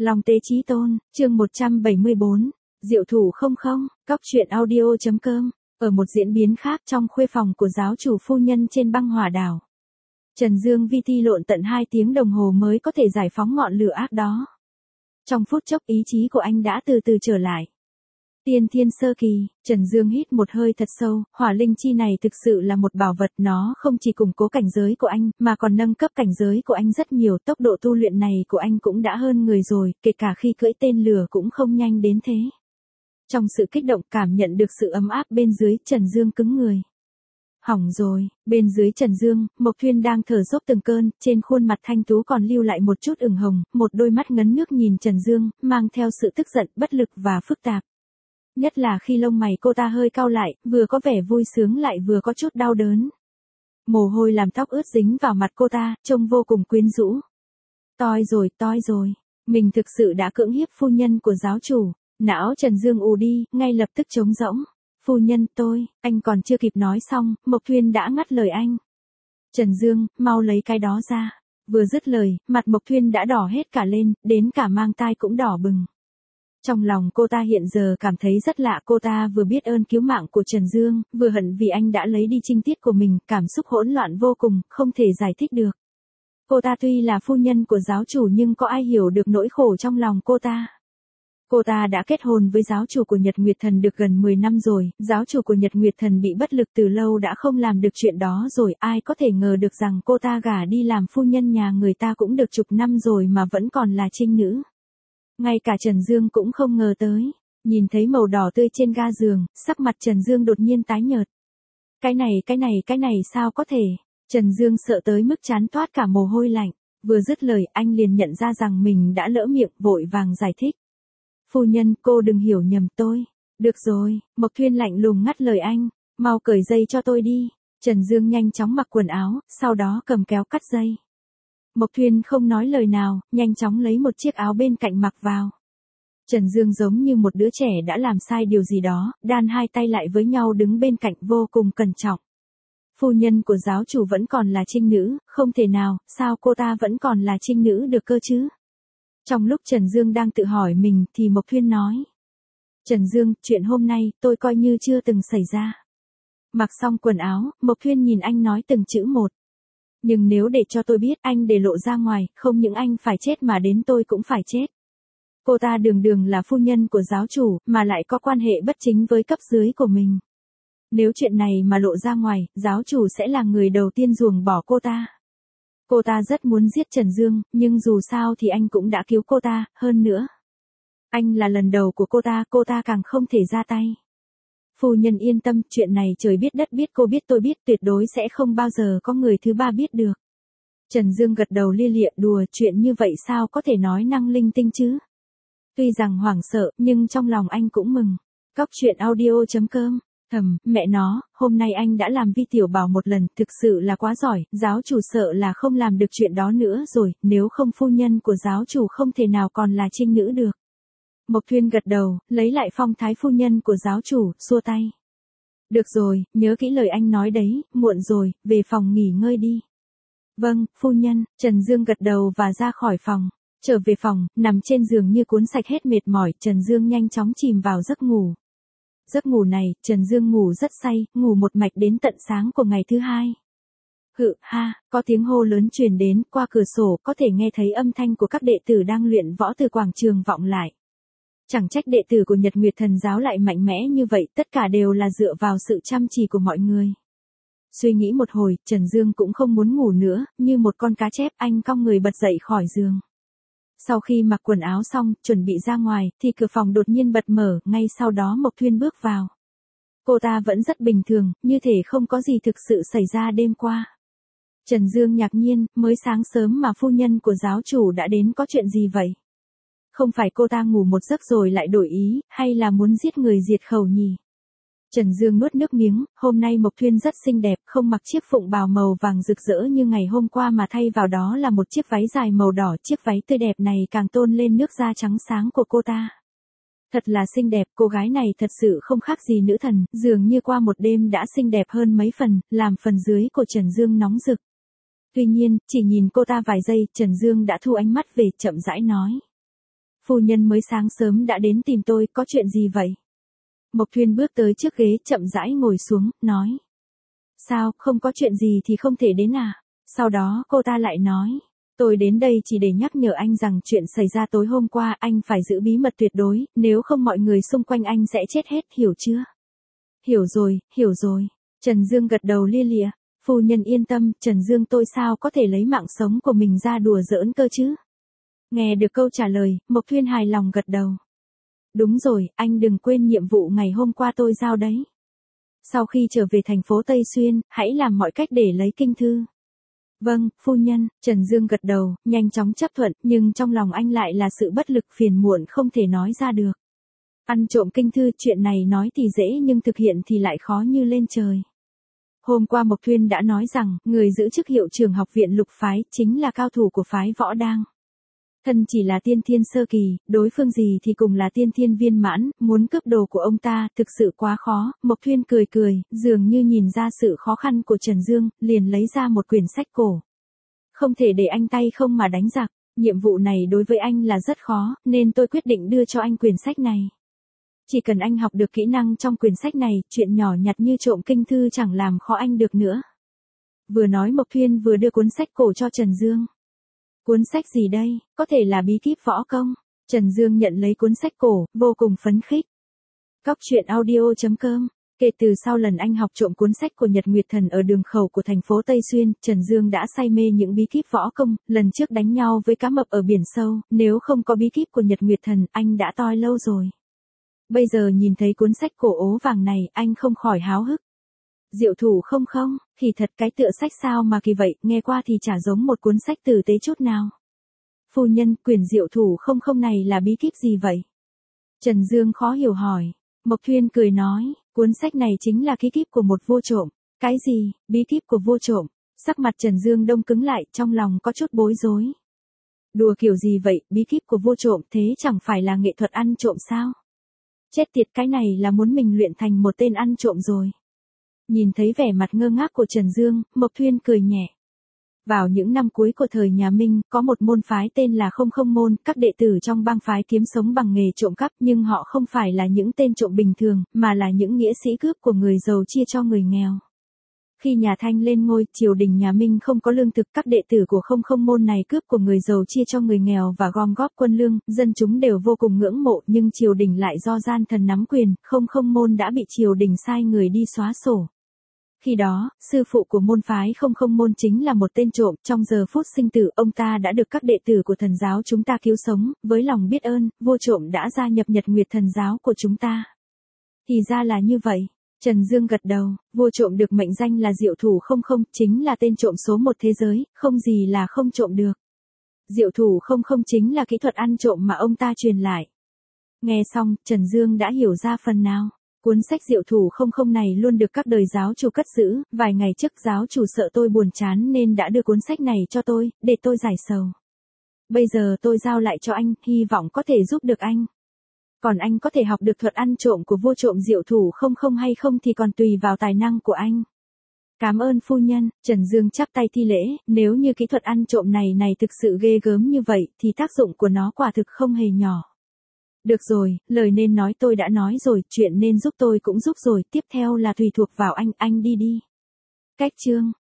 Long Tế Chí Tôn, chương 174, Diệu Thủ không không, Cóc Truyện Audio.com. Ở một diễn biến khác trong khuê phòng của giáo chủ phu nhân trên băng hỏa đảo, Trần Dương Vi thi lộn tận 2 tiếng đồng hồ mới có thể giải phóng ngọn lửa ác đó. Trong phút chốc ý chí của anh đã từ từ trở lại. Tiên thiên sơ kỳ, Trần Dương hít một hơi thật sâu, hỏa linh chi này thực sự là một bảo vật, nó không chỉ củng cố cảnh giới của anh, mà còn nâng cấp cảnh giới của anh rất nhiều, tốc độ tu luyện này của anh cũng đã hơn người rồi, kể cả khi cưỡi tên lửa cũng không nhanh đến thế. Trong sự kích động cảm nhận được sự ấm áp bên dưới, Trần Dương cứng người. Hỏng rồi, bên dưới Trần Dương, Mộc Thuyên đang thở dốc từng cơn, trên khuôn mặt thanh tú còn lưu lại một chút ửng hồng, một đôi mắt ngấn nước nhìn Trần Dương, mang theo sự tức giận, bất lực và phức tạp. Nhất là khi lông mày cô ta hơi cau lại, vừa có vẻ vui sướng lại vừa có chút đau đớn. Mồ hôi làm tóc ướt dính vào mặt cô ta, trông vô cùng quyến rũ. Toi rồi, mình thực sự đã cưỡng hiếp phu nhân của giáo chủ. Não Trần Dương ù đi, ngay lập tức trống rỗng. Phu nhân, anh còn chưa kịp nói xong, Mộc Thuyên đã ngắt lời anh. Trần Dương, mau lấy cái đó ra. Vừa dứt lời, mặt Mộc Thuyên đã đỏ hết cả lên, đến cả mang tai cũng đỏ bừng. Trong lòng cô ta hiện giờ cảm thấy rất lạ, cô ta vừa biết ơn cứu mạng của Trần Dương, vừa hận vì anh đã lấy đi trinh tiết của mình, cảm xúc hỗn loạn vô cùng, không thể giải thích được. Cô ta tuy là phu nhân của giáo chủ nhưng có ai hiểu được nỗi khổ trong lòng cô ta. Cô ta đã kết hôn với giáo chủ của Nhật Nguyệt Thần được gần 10 năm rồi, giáo chủ của Nhật Nguyệt Thần bị bất lực từ lâu đã không làm được chuyện đó rồi, ai có thể ngờ được rằng cô ta gả đi làm phu nhân nhà người ta cũng được chục năm rồi mà vẫn còn là trinh nữ. Ngay cả Trần Dương cũng không ngờ tới, nhìn thấy màu đỏ tươi trên ga giường, sắc mặt Trần Dương đột nhiên tái nhợt. Cái này sao có thể? Trần Dương sợ tới mức trán toát cả mồ hôi lạnh, vừa dứt lời anh liền nhận ra rằng mình đã lỡ miệng, vội vàng giải thích. Phu nhân, cô đừng hiểu nhầm tôi. Được rồi, Mộc Thuyên lạnh lùng ngắt lời anh, mau cởi dây cho tôi đi. Trần Dương nhanh chóng mặc quần áo, sau đó cầm kéo cắt dây. Mộc Thuyên không nói lời nào, nhanh chóng lấy một chiếc áo bên cạnh mặc vào. Trần Dương giống như một đứa trẻ đã làm sai điều gì đó, đan hai tay lại với nhau đứng bên cạnh vô cùng cẩn trọng. Phu nhân của giáo chủ vẫn còn là trinh nữ, không thể nào, sao cô ta vẫn còn là trinh nữ được cơ chứ? Trong lúc Trần Dương đang tự hỏi mình thì Mộc Thuyên nói. Trần Dương, chuyện hôm nay tôi coi như chưa từng xảy ra. Mặc xong quần áo, Mộc Thuyên nhìn anh nói từng chữ một. Nhưng nếu để cho tôi biết anh để lộ ra ngoài, không những anh phải chết mà đến tôi cũng phải chết. Cô ta đường là phu nhân của giáo chủ, mà lại có quan hệ bất chính với cấp dưới của mình. Nếu chuyện này mà lộ ra ngoài, giáo chủ sẽ là người đầu tiên ruồng bỏ cô ta. Cô ta rất muốn giết Trần Dương, nhưng dù sao thì anh cũng đã cứu cô ta, hơn nữa. Anh là lần đầu của cô ta càng không thể ra tay. Phu nhân yên tâm, chuyện này trời biết đất biết cô biết tôi biết, tuyệt đối sẽ không bao giờ có người thứ ba biết được. Trần Dương gật đầu lia lịa, đùa, chuyện như vậy sao có thể nói năng linh tinh chứ. Tuy rằng hoảng sợ, nhưng trong lòng anh cũng mừng. Cóc Truyện Audio.com. Mẹ nó, hôm nay anh đã làm Vi tiểu bảo một lần, thực sự là quá giỏi, giáo chủ sợ là không làm được chuyện đó nữa rồi, nếu không phu nhân của giáo chủ không thể nào còn là trinh nữ được. Mộc Thuyên gật đầu, lấy lại phong thái phu nhân của giáo chủ, xua tay. Được rồi, nhớ kỹ lời anh nói đấy, muộn rồi, về phòng nghỉ ngơi đi. Vâng, phu nhân, Trần Dương gật đầu và ra khỏi phòng. Trở về phòng, nằm trên giường như cuốn sạch hết mệt mỏi, Trần Dương nhanh chóng chìm vào giấc ngủ. Giấc ngủ này, Trần Dương ngủ rất say, ngủ một mạch đến tận sáng của ngày thứ hai. Có tiếng hô lớn truyền đến, qua cửa sổ có thể nghe thấy âm thanh của các đệ tử đang luyện võ từ quảng trường vọng lại. Chẳng trách đệ tử của Nhật Nguyệt Thần giáo lại mạnh mẽ như vậy, tất cả đều là dựa vào sự chăm chỉ của mọi người. Suy nghĩ một hồi, Trần Dương cũng không muốn ngủ nữa, như một con cá chép, anh cong người bật dậy khỏi giường. Sau khi mặc quần áo xong, chuẩn bị ra ngoài, thì cửa phòng đột nhiên bật mở, ngay sau đó Mộc Thuyên bước vào. Cô ta vẫn rất bình thường, như thể không có gì thực sự xảy ra đêm qua. Trần Dương ngạc nhiên, mới sáng sớm mà phu nhân của giáo chủ đã đến, có chuyện gì vậy? Không phải cô ta ngủ một giấc rồi lại đổi ý, hay là muốn giết người diệt khẩu nhỉ? Trần Dương nuốt nước miếng, hôm nay Mộc Thuyên rất xinh đẹp, không mặc chiếc phụng bào màu vàng rực rỡ như ngày hôm qua mà thay vào đó là một chiếc váy dài màu đỏ, chiếc váy tươi đẹp này càng tôn lên nước da trắng sáng của cô ta. Thật là xinh đẹp, cô gái này thật sự không khác gì nữ thần, dường như qua một đêm đã xinh đẹp hơn mấy phần, làm phần dưới của Trần Dương nóng rực. Tuy nhiên, chỉ nhìn cô ta vài giây, Trần Dương đã thu ánh mắt về, chậm rãi nói. Phu nhân mới sáng sớm đã đến tìm tôi, có chuyện gì vậy? Mộc Thuyên bước tới trước ghế chậm rãi ngồi xuống, nói. Sao, không có chuyện gì thì không thể đến à? Sau đó cô ta lại nói. Tôi đến đây chỉ để nhắc nhở anh rằng chuyện xảy ra tối hôm qua anh phải giữ bí mật tuyệt đối, nếu không mọi người xung quanh anh sẽ chết hết, hiểu chưa? Hiểu rồi. Trần Dương gật đầu lia lịa. Phu nhân yên tâm, Trần Dương tôi sao có thể lấy mạng sống của mình ra đùa giỡn cơ chứ? Nghe được câu trả lời, Mộc Thuyên hài lòng gật đầu. Đúng rồi, anh đừng quên nhiệm vụ ngày hôm qua tôi giao đấy. Sau khi trở về thành phố Tây Xuyên, hãy làm mọi cách để lấy kinh thư. Vâng, phu nhân, Trần Dương gật đầu, nhanh chóng chấp thuận, nhưng trong lòng anh lại là sự bất lực phiền muộn không thể nói ra được. Ăn trộm kinh thư, chuyện này nói thì dễ nhưng thực hiện thì lại khó như lên trời. Hôm qua Mộc Thuyên đã nói rằng, người giữ chức hiệu trưởng học viện Lục phái, chính là cao thủ của phái Võ Đang. Thân chỉ là tiên thiên sơ kỳ, đối phương gì thì cùng là tiên thiên viên mãn, muốn cướp đồ của ông ta, thực sự quá khó. Mộc Thuyên cười, dường như nhìn ra sự khó khăn của Trần Dương, liền lấy ra một quyển sách cổ. Không thể để anh tay không mà đánh giặc, nhiệm vụ này đối với anh là rất khó, nên tôi quyết định đưa cho anh quyển sách này. Chỉ cần anh học được kỹ năng trong quyển sách này, chuyện nhỏ nhặt như trộm kinh thư chẳng làm khó anh được nữa. Vừa nói Mộc Thuyên vừa đưa cuốn sách cổ cho Trần Dương. Cuốn sách gì đây, có thể là bí kíp võ công. Trần Dương nhận lấy cuốn sách cổ, vô cùng phấn khích. Cóc truyện audio.com. Kể từ sau lần anh học trộm cuốn sách của Nhật Nguyệt Thần ở đường khẩu của thành phố Tây Xuyên, Trần Dương đã say mê những bí kíp võ công, lần trước đánh nhau với cá mập ở biển sâu, nếu không có bí kíp của Nhật Nguyệt Thần, anh đã toi lâu rồi. Bây giờ nhìn thấy cuốn sách cổ ố vàng này, anh không khỏi háo hức. Diệu thủ không, thì thật cái tựa sách sao mà kỳ vậy, nghe qua thì chả giống một cuốn sách tử tế chút nào. Phu nhân, quyển diệu thủ không này là bí kíp gì vậy? Trần Dương khó hiểu hỏi. Mộc Thuyên cười nói, cuốn sách này chính là ký kíp của một vua trộm. Cái gì, bí kíp của vua trộm? Sắc mặt Trần Dương đông cứng lại, trong lòng có chút bối rối. Đùa kiểu gì vậy, bí kíp của vua trộm, thế chẳng phải là nghệ thuật ăn trộm sao? Chết tiệt, cái này là muốn mình luyện thành một tên ăn trộm rồi. Nhìn thấy vẻ mặt ngơ ngác của Trần Dương, Mộc Thuyên cười nhẹ. Vào những năm cuối của thời nhà Minh, có một môn phái tên là Không Không Môn, các đệ tử trong bang phái kiếm sống bằng nghề trộm cắp, nhưng họ không phải là những tên trộm bình thường, mà là những nghĩa sĩ cướp của người giàu chia cho người nghèo. Khi nhà Thanh lên ngôi, triều đình nhà Minh không có lương thực, các đệ tử của Không Không Môn này cướp của người giàu chia cho người nghèo và gom góp quân lương, dân chúng đều vô cùng ngưỡng mộ, nhưng triều đình lại do gian thần nắm quyền, Không Không Môn đã bị triều đình sai người đi xóa sổ. Khi đó, sư phụ của môn phái Không Không Môn chính là một tên trộm, trong giờ phút sinh tử, ông ta đã được các đệ tử của thần giáo chúng ta cứu sống, với lòng biết ơn, vua trộm đã gia nhập Nhật Nguyệt thần giáo của chúng ta. Thì ra là như vậy. Trần Dương gật đầu, vua trộm được mệnh danh là diệu thủ không, chính là tên trộm số một thế giới, không gì là không trộm được. Diệu thủ không chính là kỹ thuật ăn trộm mà ông ta truyền lại. Nghe xong, Trần Dương đã hiểu ra phần nào. Cuốn sách diệu thủ không này luôn được các đời giáo chủ cất giữ, vài ngày trước giáo chủ sợ tôi buồn chán nên đã đưa cuốn sách này cho tôi, để tôi giải sầu. Bây giờ tôi giao lại cho anh, hy vọng có thể giúp được anh. Còn anh có thể học được thuật ăn trộm của vua trộm diệu thủ không hay không thì còn tùy vào tài năng của anh. Cảm ơn phu nhân. Trần Dương chắp tay thi lễ, nếu như kỹ thuật ăn trộm này thực sự ghê gớm như vậy, thì tác dụng của nó quả thực không hề nhỏ. Được rồi, lời nên nói tôi đã nói rồi, chuyện nên giúp tôi cũng giúp rồi, tiếp theo là tùy thuộc vào anh đi. Cách chương